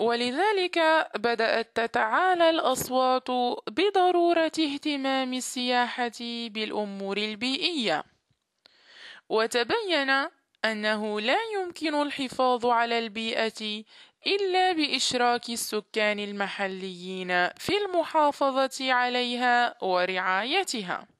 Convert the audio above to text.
ولذلك بدأت تتعالى الأصوات بضرورة اهتمام السياحة بالأمور البيئية، وتبين أنه لا يمكن الحفاظ على البيئة إلا بإشراك السكان المحليين في المحافظة عليها ورعايتها.